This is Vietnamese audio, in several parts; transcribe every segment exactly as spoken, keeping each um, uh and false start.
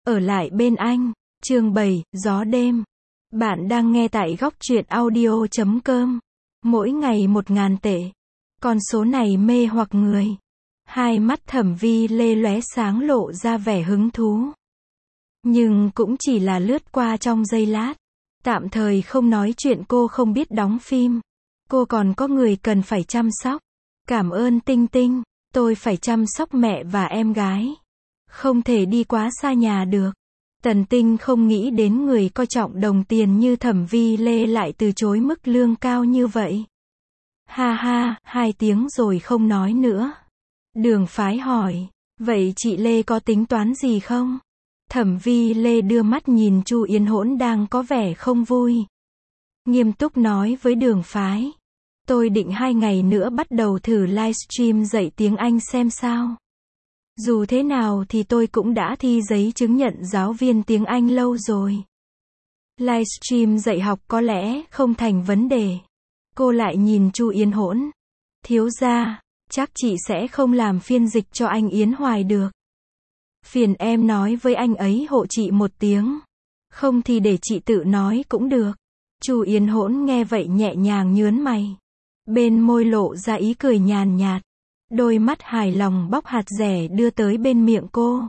Ở lại bên anh. Chương bảy, gió đêm. Bạn đang nghe tại góc truyện audio chấm com. Mỗi ngày một ngàn tệ. Con số này mê hoặc người. Hai mắt Thẩm Vi Lê lóe sáng lộ ra vẻ hứng thú. Nhưng cũng chỉ là lướt qua trong giây lát. Tạm thời không nói chuyện cô không biết đóng phim. Cô còn có người cần phải chăm sóc. Cảm ơn Tinh Tinh, tôi phải chăm sóc mẹ và em gái. Không thể đi quá xa nhà được. Tần Tinh không nghĩ đến người coi trọng đồng tiền như Thẩm Vi Lê lại từ chối mức lương cao như vậy. Ha ha, hai tiếng rồi không nói nữa. Đường Phái hỏi, vậy chị Lê có tính toán gì không? Thẩm Vi Lê đưa mắt nhìn Chu Yến Hỗn đang có vẻ không vui. Nghiêm túc nói với Đường Phái. Tôi định hai ngày nữa bắt đầu thử livestream dạy tiếng Anh xem sao. Dù thế nào thì tôi cũng đã thi giấy chứng nhận giáo viên tiếng Anh lâu rồi. Livestream dạy học có lẽ không thành vấn đề. Cô lại nhìn Chu Yến Hỗn. Thiếu gia, chắc chị sẽ không làm phiên dịch cho anh Yến Hoài được. Phiền em nói với anh ấy hộ chị một tiếng. Không thì để chị tự nói cũng được. Chu Yến Hỗn nghe vậy nhẹ nhàng nhướn mày. Bên môi lộ ra ý cười nhàn nhạt. Đôi mắt hài lòng bóc hạt dẻ đưa tới bên miệng cô.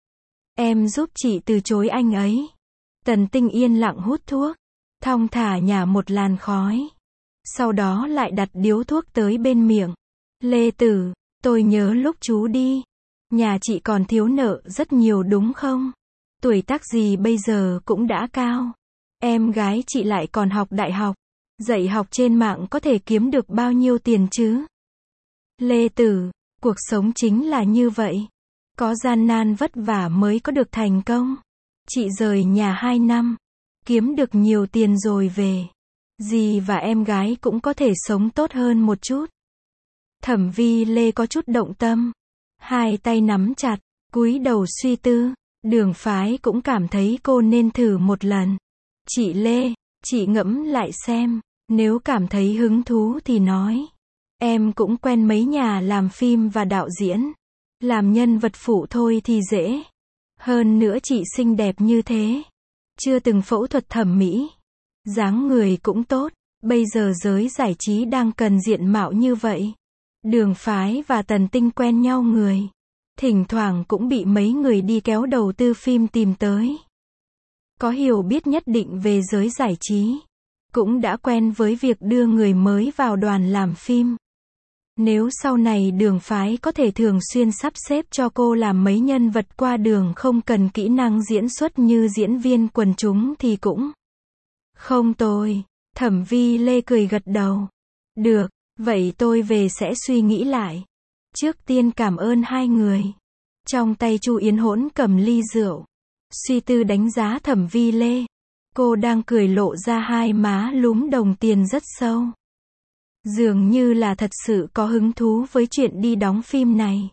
Em giúp chị từ chối anh ấy. Tần Tinh yên lặng hút thuốc. Thong thả nhả một làn khói. Sau đó lại đặt điếu thuốc tới bên miệng. Lê Tử, tôi nhớ lúc chú đi. Nhà chị còn thiếu nợ rất nhiều đúng không? Tuổi tác gì bây giờ cũng đã cao. Em gái chị lại còn học đại học. Dạy học trên mạng có thể kiếm được bao nhiêu tiền chứ? Lê Tử, cuộc sống chính là như vậy. Có gian nan vất vả mới có được thành công. Chị rời nhà hai năm. Kiếm được nhiều tiền rồi về. Dì và em gái cũng có thể sống tốt hơn một chút. Thẩm Vi Lê có chút động tâm. Hai tay nắm chặt, cúi đầu suy tư. Đường Phái cũng cảm thấy cô nên thử một lần. Chị Lê, chị ngẫm lại xem. Nếu cảm thấy hứng thú thì nói. Em cũng quen mấy nhà làm phim và đạo diễn. Làm nhân vật phụ thôi thì dễ. Hơn nữa chị xinh đẹp như thế. Chưa từng phẫu thuật thẩm mỹ. Dáng người cũng tốt. Bây giờ giới giải trí đang cần diện mạo như vậy. Đường Phái và Tần Tinh quen nhau người. Thỉnh thoảng cũng bị mấy người đi kéo đầu tư phim tìm tới. Có hiểu biết nhất định về giới giải trí. Cũng đã quen với việc đưa người mới vào đoàn làm phim. Nếu sau này Đường Phái có thể thường xuyên sắp xếp cho cô làm mấy nhân vật qua đường không cần kỹ năng diễn xuất như diễn viên quần chúng thì cũng không tồi. Thẩm Vi Lê cười gật đầu. Được, vậy tôi về sẽ suy nghĩ lại. Trước tiên cảm ơn hai người. Trong tay Chu Yến Hỗn cầm ly rượu. Suy tư đánh giá Thẩm Vi Lê. Cô đang cười lộ ra hai má lúm đồng tiền rất sâu. Dường như là thật sự có hứng thú với chuyện đi đóng phim này.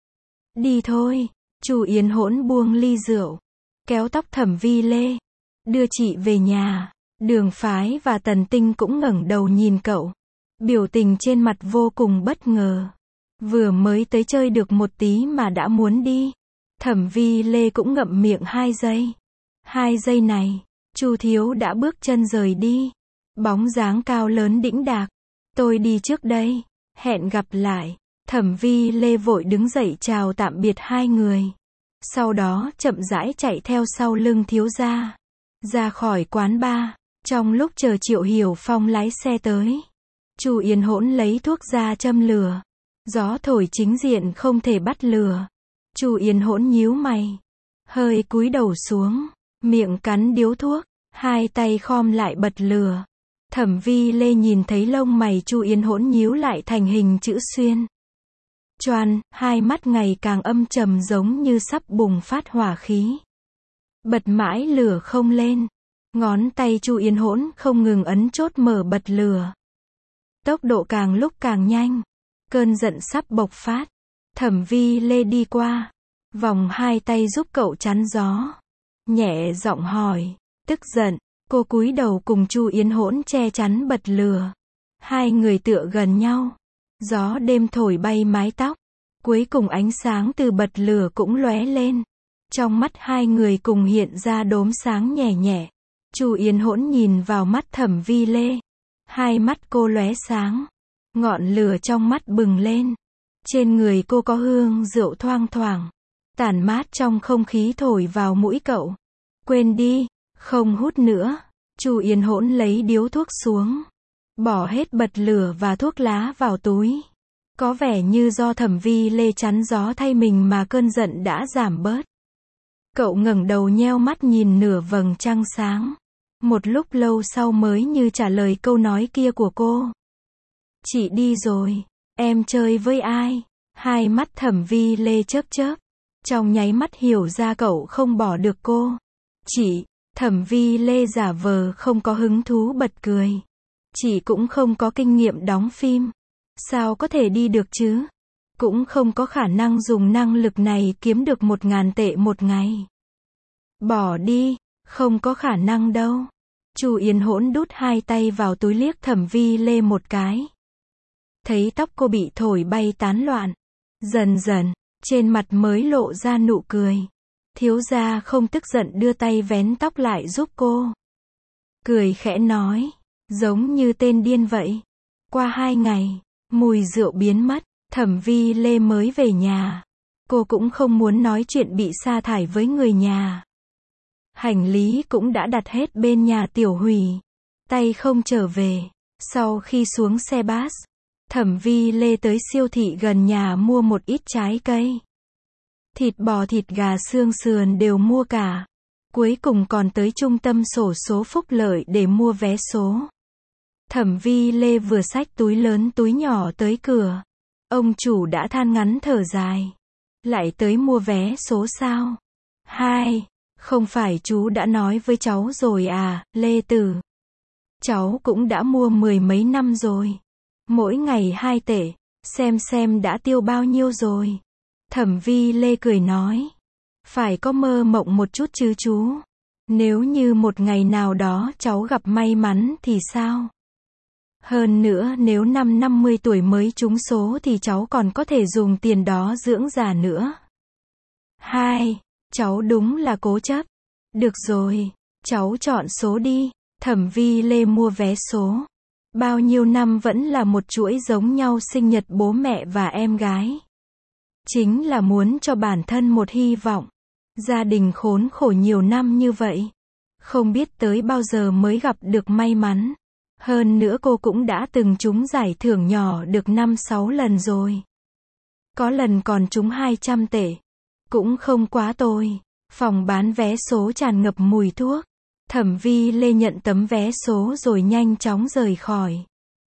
Đi thôi. Chu Yến Hỗn buông ly rượu. Kéo tóc Thẩm Vi Lê. Đưa chị về nhà. Đường Phái và Tần Tinh cũng ngẩng đầu nhìn cậu. Biểu tình trên mặt vô cùng bất ngờ. Vừa mới tới chơi được một tí mà đã muốn đi. Thẩm Vi Lê cũng ngậm miệng hai giây. Hai giây này. Chu Thiếu đã bước chân rời đi. Bóng dáng cao lớn đĩnh đạc. Tôi đi trước đây. Hẹn gặp lại. Thẩm Vi Lê vội đứng dậy chào tạm biệt hai người. Sau đó chậm rãi chạy theo sau lưng thiếu gia. Ra khỏi quán bar. Trong lúc chờ Triệu Hiểu Phong lái xe tới. Chu Yến Hỗn lấy thuốc ra châm lửa. Gió thổi chính diện không thể bắt lửa. Chu Yến Hỗn nhíu mày. Hơi cúi đầu xuống. Miệng cắn điếu thuốc. Hai tay khom lại bật lửa. Thẩm Vi Lê nhìn thấy lông mày Chu Yến Hỗn nhíu lại thành hình chữ xuyên. Choan, hai mắt ngày càng âm trầm giống như sắp bùng phát hỏa khí. Bật mãi lửa không lên. Ngón tay Chu Yến Hỗn không ngừng ấn chốt mở bật lửa. Tốc độ càng lúc càng nhanh. Cơn giận sắp bộc phát. Thẩm Vi Lê đi qua. Vòng hai tay giúp cậu chắn gió. Nhẹ giọng hỏi. Tức giận. Cô cúi đầu cùng Chu Yến Hỗn che chắn bật lửa. Hai người tựa gần nhau. Gió đêm thổi bay mái tóc. Cuối cùng ánh sáng từ bật lửa cũng lóe lên. Trong mắt hai người cùng hiện ra đốm sáng nhẹ nhẹ. Chu Yến Hỗn nhìn vào mắt Thẩm Vi Lê. Hai mắt cô lóe sáng. Ngọn lửa trong mắt bừng lên. Trên người cô có hương rượu thoang thoảng. Tản mát trong không khí thổi vào mũi cậu. Quên đi, không hút nữa. Chu Yến Hỗn lấy điếu thuốc xuống. Bỏ hết bật lửa và thuốc lá vào túi. Có vẻ như do Thẩm Vi Lê chắn gió thay mình mà cơn giận đã giảm bớt. Cậu ngẩng đầu nheo mắt nhìn nửa vầng trăng sáng. Một lúc lâu sau mới như trả lời câu nói kia của cô. Chị đi rồi, em chơi với ai? Hai mắt Thẩm Vi Lê chớp chớp. Trong nháy mắt hiểu ra cậu không bỏ được cô. Chị, Thẩm Vi Lê giả vờ không có hứng thú bật cười. Chị cũng không có kinh nghiệm đóng phim. Sao có thể đi được chứ? Cũng không có khả năng dùng năng lực này kiếm được một ngàn tệ một ngày. Bỏ đi, không có khả năng đâu. Chu Yến Hỗn đút hai tay vào túi liếc Thẩm Vi Lê một cái. Thấy tóc cô bị thổi bay tán loạn. Dần dần, trên mặt mới lộ ra nụ cười. Thiếu gia không tức giận đưa tay vén tóc lại giúp cô. Cười khẽ nói, giống như tên điên vậy. Qua hai ngày, mùi rượu biến mất, Thẩm Vi Lê mới về nhà. Cô cũng không muốn nói chuyện bị sa thải với người nhà. Hành lý cũng đã đặt hết bên nhà Tiểu Hủy. Tay không trở về. Sau khi xuống xe bus, Thẩm Vi Lê tới siêu thị gần nhà mua một ít trái cây. Thịt bò thịt gà xương sườn đều mua cả. Cuối cùng còn tới trung tâm xổ số Phúc Lợi để mua vé số. Thẩm Vi Lê vừa xách túi lớn túi nhỏ tới cửa. Ông chủ đã than ngắn thở dài. Lại tới mua vé số sao? Hai, không phải chú đã nói với cháu rồi à, Lê Tử. Cháu cũng đã mua mười mấy năm rồi. Mỗi ngày hai tệ, xem xem đã tiêu bao nhiêu rồi. Thẩm Vi Lê cười nói. Phải có mơ mộng một chút chứ chú. Nếu như một ngày nào đó cháu gặp may mắn thì sao? Hơn nữa nếu năm năm mươi tuổi mới trúng số thì cháu còn có thể dùng tiền đó dưỡng già nữa. Hai, cháu đúng là cố chấp. Được rồi, cháu chọn số đi. Thẩm Vi Lê mua vé số. Bao nhiêu năm vẫn là một chuỗi giống nhau sinh nhật bố mẹ và em gái. Chính là muốn cho bản thân một hy vọng. Gia đình khốn khổ nhiều năm như vậy. Không biết tới bao giờ mới gặp được may mắn. Hơn nữa cô cũng đã từng trúng giải thưởng nhỏ được năm sáu lần rồi. Có lần còn trúng hai trăm tệ. Cũng không quá tồi. Phòng bán vé số tràn ngập mùi thuốc. Thẩm Vi Lê nhận tấm vé số rồi nhanh chóng rời khỏi.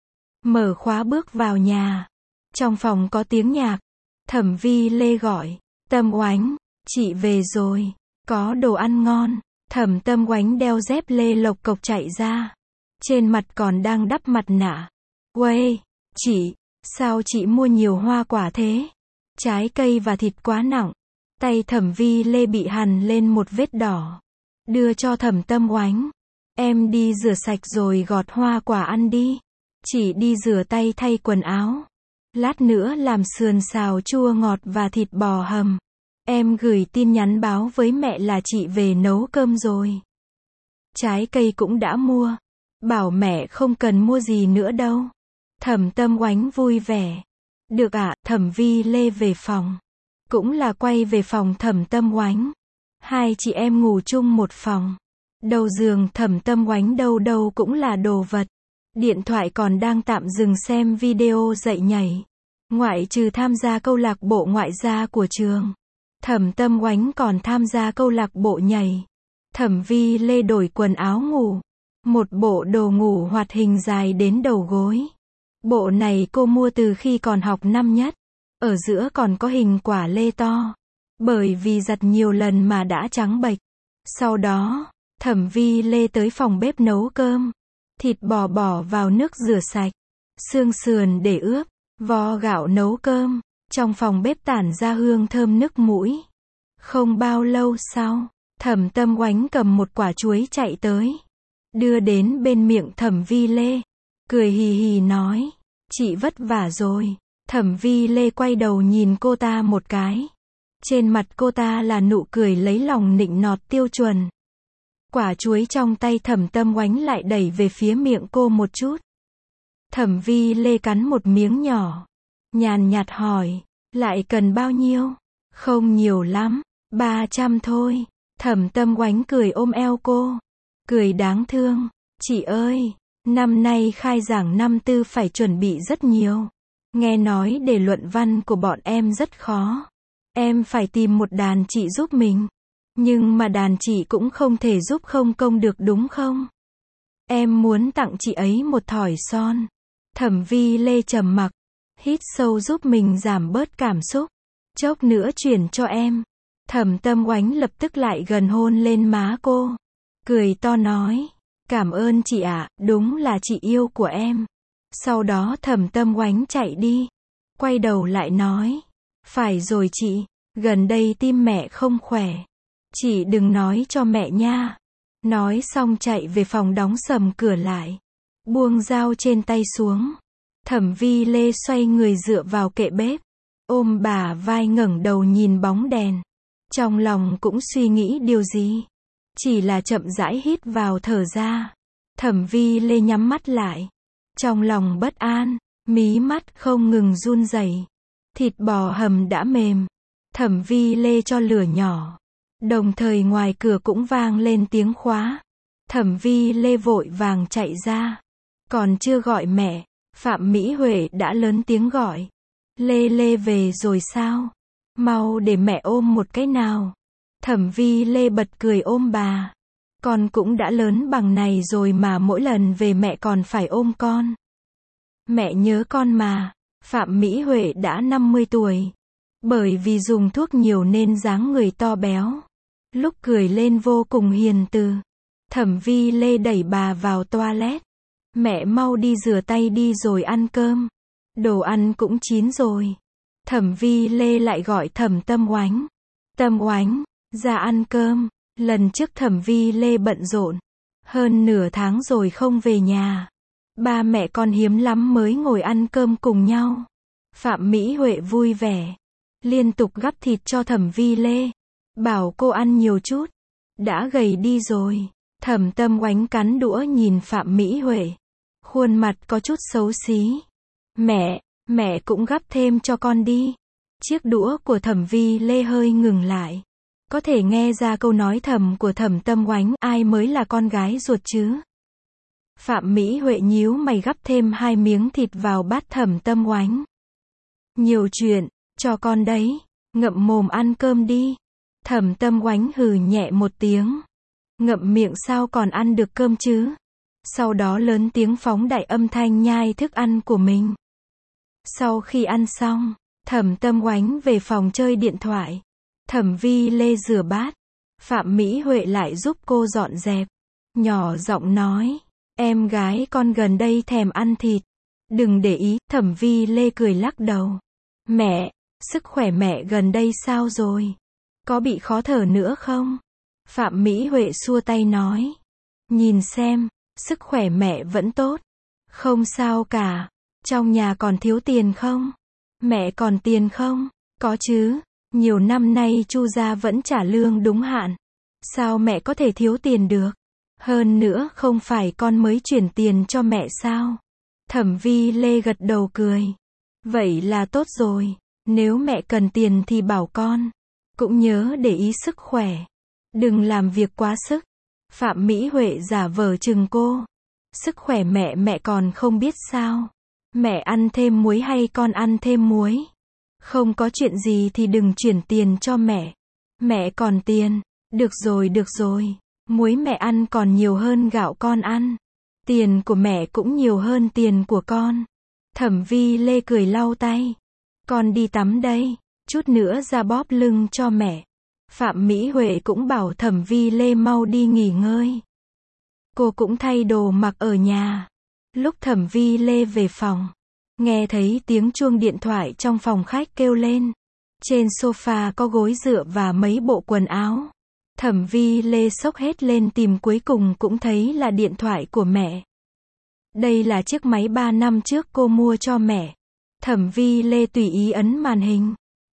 Mở khóa bước vào nhà. Trong phòng có tiếng nhạc. Thẩm Vi Lê gọi. Tâm Oánh, chị về rồi. Có đồ ăn ngon. Thẩm Tâm Oánh đeo dép lê lộc cộc chạy ra. Trên mặt còn đang đắp mặt nạ. Uầy, chị, sao chị mua nhiều hoa quả thế? Trái cây và thịt quá nặng. Tay Thẩm Vi Lê bị hằn lên một vết đỏ. Đưa cho Thẩm Tâm Oánh. Em đi rửa sạch rồi gọt hoa quả ăn đi. Chị đi rửa tay thay quần áo. Lát nữa làm sườn xào chua ngọt và thịt bò hầm. Em gửi tin nhắn báo với mẹ là chị về nấu cơm rồi. Trái cây cũng đã mua. Bảo mẹ không cần mua gì nữa đâu. Thẩm Tâm Oánh vui vẻ. Được ạ, Thẩm Vi Lê về phòng. Cũng là quay về phòng Thẩm Tâm Oánh. Hai chị em ngủ chung một phòng. Đầu giường Thẩm Tâm Oánh đâu đâu cũng là đồ vật. Điện thoại còn đang tạm dừng xem video dạy nhảy. Ngoại trừ tham gia câu lạc bộ ngoại gia của trường. Thẩm Tâm Oánh còn tham gia câu lạc bộ nhảy. Thẩm Vi Lê đổi quần áo ngủ. Một bộ đồ ngủ hoạt hình dài đến đầu gối. Bộ này cô mua từ khi còn học năm nhất. Ở giữa còn có hình quả lê to. Bởi vì giặt nhiều lần mà đã trắng bệch. Sau đó, Thẩm Vi Lê tới phòng bếp nấu cơm. Thịt bò bỏ vào nước rửa sạch. Xương sườn để ướp. Vo gạo nấu cơm. Trong phòng bếp tản ra hương thơm nức mũi. Không bao lâu sau, Thẩm Tâm Oánh cầm một quả chuối chạy tới. Đưa đến bên miệng Thẩm Vi Lê. Cười hì hì nói. Chị vất vả rồi. Thẩm Vi Lê quay đầu nhìn cô ta một cái. Trên mặt cô ta là nụ cười lấy lòng nịnh nọt tiêu chuẩn. Quả chuối trong tay Thẩm Tâm Oánh lại đẩy về phía miệng cô một chút. Thẩm Vi Lê cắn một miếng nhỏ. Nhàn nhạt hỏi, lại cần bao nhiêu? Không nhiều lắm, ba trăm thôi. Thẩm Tâm Oánh cười ôm eo cô. Cười đáng thương. Chị ơi, năm nay khai giảng năm tư phải chuẩn bị rất nhiều. Nghe nói đề luận văn của bọn em rất khó. Em phải tìm một đàn chị giúp mình. Nhưng mà đàn chị cũng không thể giúp không công được đúng không? Em muốn tặng chị ấy một thỏi son. Thẩm Vi Lê trầm mặc, hít sâu giúp mình giảm bớt cảm xúc. Chốc nữa chuyển cho em. Thẩm Tâm Oánh lập tức lại gần hôn lên má cô. Cười to nói, cảm ơn chị ạ, đúng là chị yêu của em. Sau đó Thẩm Tâm Oánh chạy đi. Quay đầu lại nói, phải rồi chị, gần đây tim mẹ không khỏe. Chị đừng nói cho mẹ nha. Nói xong chạy về phòng đóng sầm cửa lại. Buông dao trên tay xuống. Thẩm Vi Lê xoay người dựa vào kệ bếp. Ôm bả vai ngẩng đầu nhìn bóng đèn. Trong lòng cũng suy nghĩ điều gì. Chỉ là chậm rãi hít vào thở ra. Thẩm Vi Lê nhắm mắt lại. Trong lòng bất an, mí mắt không ngừng run rẩy. Thịt bò hầm đã mềm. Thẩm Vi Lê cho lửa nhỏ. Đồng thời ngoài cửa cũng vang lên tiếng khóa. Thẩm Vi Lê vội vàng chạy ra. Còn chưa gọi mẹ, Phạm Mỹ Huệ đã lớn tiếng gọi. Lê Lê về rồi sao? Mau để mẹ ôm một cái nào. Thẩm Vi Lê bật cười ôm bà. Con cũng đã lớn bằng này rồi mà mỗi lần về mẹ còn phải ôm con. Mẹ nhớ con mà. Phạm Mỹ Huệ đã năm mươi tuổi. Bởi vì dùng thuốc nhiều nên dáng người to béo. Lúc cười lên vô cùng hiền từ. Thẩm Vi Lê đẩy bà vào toilet. Mẹ mau đi rửa tay đi rồi ăn cơm. Đồ ăn cũng chín rồi. Thẩm Vi Lê lại gọi Thẩm Tâm Oánh. Tâm Oánh, ra ăn cơm. Lần trước Thẩm Vi Lê bận rộn. Hơn nửa tháng rồi không về nhà. Ba mẹ con hiếm lắm mới ngồi ăn cơm cùng nhau. Phạm Mỹ Huệ vui vẻ. Liên tục gắp thịt cho Thẩm Vi Lê. Bảo cô ăn nhiều chút. Đã gầy đi rồi. Thẩm Tâm Oánh cắn đũa nhìn Phạm Mỹ Huệ. Khuôn mặt có chút xấu xí. Mẹ, mẹ cũng gắp thêm cho con đi. Chiếc đũa của Thẩm Vi Lê hơi ngừng lại. Có thể nghe ra câu nói thầm của Thẩm Tâm Oánh, ai mới là con gái ruột chứ? Phạm Mỹ Huệ nhíu mày gắp thêm hai miếng thịt vào bát Thẩm Tâm Oánh. Nhiều chuyện, cho con đấy. Ngậm mồm ăn cơm đi. Thẩm Tâm Oánh hừ nhẹ một tiếng. Ngậm miệng sao còn ăn được cơm chứ? Sau đó lớn tiếng phóng đại âm thanh nhai thức ăn của mình. Sau khi ăn xong, Thẩm Tâm Oánh về phòng chơi điện thoại. Thẩm Vi Lê rửa bát. Phạm Mỹ Huệ lại giúp cô dọn dẹp. Nhỏ giọng nói, em gái con gần đây thèm ăn thịt. Đừng để ý. Thẩm Vi Lê cười lắc đầu. Mẹ, sức khỏe mẹ gần đây sao rồi? Có bị khó thở nữa không? Phạm Mỹ Huệ xua tay nói. Nhìn xem, sức khỏe mẹ vẫn tốt. Không sao cả. Trong nhà còn thiếu tiền không? Mẹ còn tiền không? Có chứ. Nhiều năm nay Chu gia vẫn trả lương đúng hạn. Sao mẹ có thể thiếu tiền được? Hơn nữa không phải con mới chuyển tiền cho mẹ sao? Thẩm Vi Lê gật đầu cười. Vậy là tốt rồi. Nếu mẹ cần tiền thì bảo con. Cũng nhớ để ý sức khỏe. Đừng làm việc quá sức. Phạm Mỹ Huệ giả vờ chừng cô. Sức khỏe mẹ mẹ còn không biết sao? Mẹ ăn thêm muối hay con ăn thêm muối? Không có chuyện gì thì đừng chuyển tiền cho mẹ. Mẹ còn tiền. Được rồi được rồi. Muối mẹ ăn còn nhiều hơn gạo con ăn. Tiền của mẹ cũng nhiều hơn tiền của con. Thẩm Vi Lê cười lau tay. Con đi tắm đây. Chút nữa ra bóp lưng cho mẹ. Phạm Mỹ Huệ cũng bảo Thẩm Vi Lê mau đi nghỉ ngơi. Cô cũng thay đồ mặc ở nhà. Lúc Thẩm Vi Lê về phòng, nghe thấy tiếng chuông điện thoại trong phòng khách kêu lên. Trên sofa có gối dựa và mấy bộ quần áo. Thẩm Vi Lê xốc hết lên tìm cuối cùng cũng thấy là điện thoại của mẹ. Đây là chiếc máy ba năm trước cô mua cho mẹ. Thẩm Vi Lê tùy ý ấn màn hình.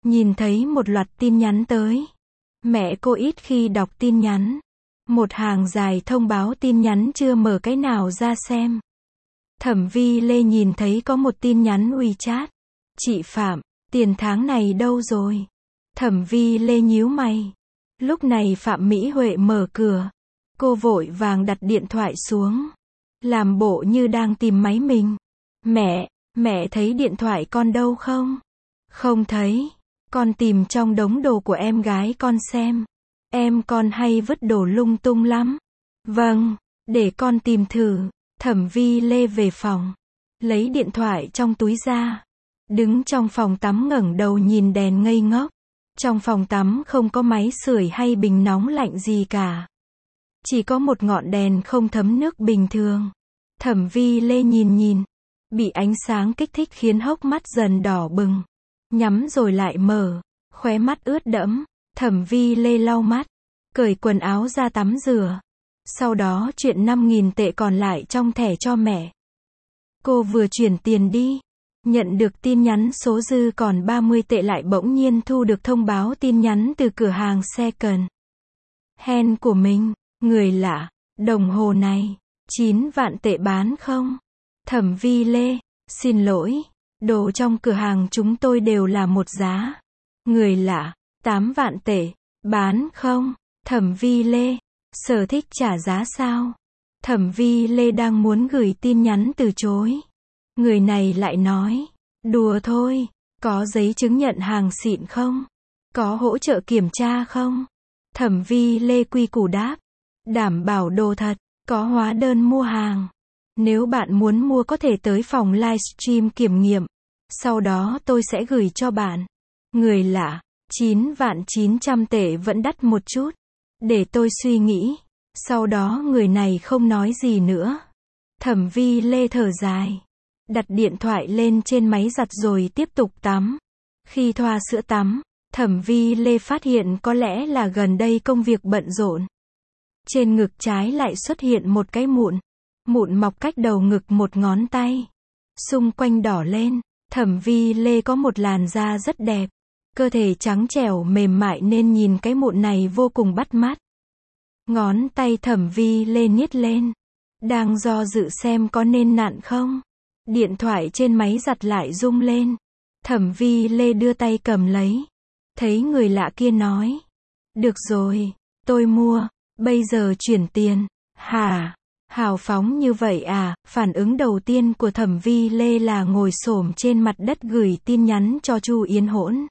nhìn thấy một loạt tin nhắn tới. Mẹ cô ít khi đọc tin nhắn. Một hàng dài thông báo tin nhắn chưa mở cái nào ra xem. Thẩm Vi Lê nhìn thấy có một tin nhắn WeChat. Chị Phạm, tiền tháng này đâu rồi? Thẩm Vi Lê nhíu mày. Lúc này Phạm Mỹ Huệ mở cửa. Cô vội vàng đặt điện thoại xuống. Làm bộ như đang tìm máy mình. Mẹ, mẹ thấy điện thoại con đâu không? Không thấy. Con tìm trong đống đồ của em gái con xem. Em con hay vứt đồ lung tung lắm. Vâng, để con tìm thử. Thẩm Vi Lê về phòng. Lấy điện thoại trong túi ra. Đứng trong phòng tắm ngẩng đầu nhìn đèn ngây ngốc. Trong phòng tắm không có máy sưởi hay bình nóng lạnh gì cả. Chỉ có một ngọn đèn không thấm nước bình thường. Thẩm Vi Lê nhìn nhìn. Bị ánh sáng kích thích khiến hốc mắt dần đỏ bừng. Nhắm rồi lại mở. Khóe mắt ướt đẫm. Thẩm Vi Lê lau mắt. Cởi quần áo ra tắm rửa. Sau đó chuyển năm nghìn tệ còn lại trong thẻ cho mẹ. Cô vừa chuyển tiền đi. Nhận được tin nhắn số dư còn ba mươi tệ lại bỗng nhiên thu được thông báo tin nhắn từ cửa hàng second hand của mình. Người lạ. Đồng hồ này. chín vạn tệ bán không? Thẩm Vi Lê. Xin lỗi. Đồ trong cửa hàng chúng tôi đều là một giá. Người lạ. tám vạn tệ. Bán không? Thẩm Vi Lê. Sở thích trả giá sao? Thẩm Vi Lê đang muốn gửi tin nhắn từ chối. Người này lại nói. Đùa thôi. Có giấy chứng nhận hàng xịn không? Có hỗ trợ kiểm tra không? Thẩm Vi Lê quy củ đáp. Đảm bảo đồ thật. Có hóa đơn mua hàng. Nếu bạn muốn mua có thể tới phòng livestream kiểm nghiệm. Sau đó tôi sẽ gửi cho bạn. Người lạ. chín vạn chín trăm tệ vẫn đắt một chút. Để tôi suy nghĩ. Sau đó người này không nói gì nữa. Thẩm Vi Lê thở dài. Đặt điện thoại lên trên máy giặt rồi tiếp tục tắm. Khi thoa sữa tắm, Thẩm Vi Lê phát hiện có lẽ là gần đây công việc bận rộn. Trên ngực trái lại xuất hiện một cái mụn. Mụn mọc cách đầu ngực một ngón tay. Xung quanh đỏ lên. Thẩm Vi Lê có một làn da rất đẹp. Cơ thể trắng trẻo mềm mại nên nhìn cái mụn này vô cùng bắt mắt. Ngón tay Thẩm Vi Lê nhét lên. Đang do dự xem có nên nặn không. Điện thoại trên máy giặt lại rung lên. Thẩm Vi Lê đưa tay cầm lấy. Thấy người lạ kia nói. Được rồi, tôi mua. Bây giờ chuyển tiền. Hả? Hào phóng như vậy à? Phản ứng đầu tiên của Thẩm Vi Lê là ngồi xổm trên mặt đất gửi tin nhắn cho Chu Yến Hỗn.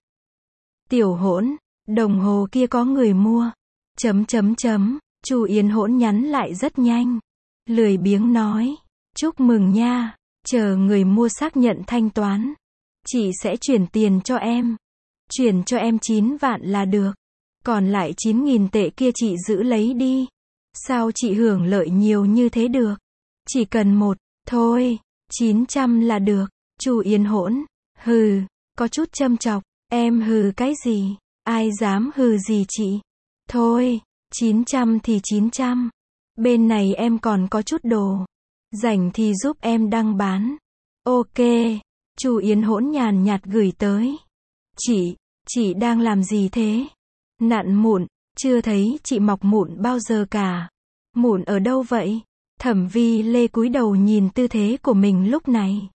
Tiểu Hỗn, đồng hồ kia có người mua. Chấm chấm chấm. Chu Yến Hỗn nhắn lại rất nhanh. Lười biếng nói. Chúc mừng nha. Chờ người mua xác nhận thanh toán. Chị sẽ chuyển tiền cho em. Chuyển cho em chín vạn là được. Còn lại chín nghìn tệ kia chị giữ lấy đi. Sao chị hưởng lợi nhiều như thế được? Chỉ cần một. Thôi. chín trăm là được. Chu Yến Hỗn. Hừ. Có chút châm chọc. Em hừ cái gì? Ai dám hừ gì chị? Thôi. chín trăm thì chín trăm. Bên này em còn có chút đồ. Rảnh thì giúp em đăng bán. Ok. Chu Yến Hỗn nhàn nhạt gửi tới. Chị, chị đang làm gì thế? Nặn mụn, chưa thấy chị mọc mụn bao giờ cả. Mụn ở đâu vậy? Thẩm Vi Lê cúi đầu nhìn tư thế của mình lúc này.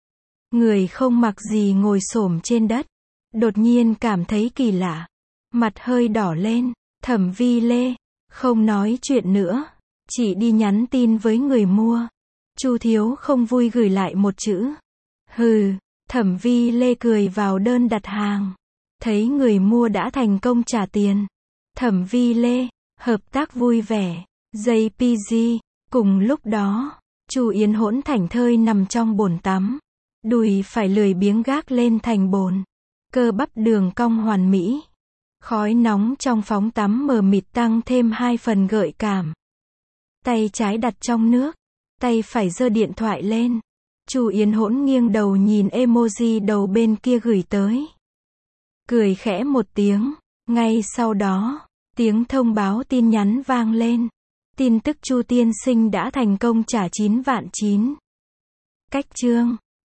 Người không mặc gì ngồi xổm trên đất. Đột nhiên cảm thấy kỳ lạ. Mặt hơi đỏ lên. Thẩm Vi Lê, không nói chuyện nữa. Chị đi nhắn tin với người mua. Chu Thiếu không vui gửi lại một chữ. Hừ. Thẩm Vi Lê cười vào đơn đặt hàng. Thấy người mua đã thành công trả tiền. Thẩm Vi Lê, hợp tác vui vẻ. jê pê giê. Cùng lúc đó, Chu Yến Hỗn thảnh thơi nằm trong bồn tắm. Đùi phải lười biếng gác lên thành bồn. Cơ bắp đường cong hoàn mỹ. Khói nóng trong phóng tắm mờ mịt tăng thêm hai phần gợi cảm. Tay trái đặt trong nước. Tay phải giơ điện thoại lên. Chu Yến Hỗn nghiêng đầu nhìn emoji đầu bên kia gửi tới. Cười khẽ một tiếng. Ngay sau đó, tiếng thông báo tin nhắn vang lên. Tin tức Chu tiên sinh đã thành công trả chín vạn chín. Cách chương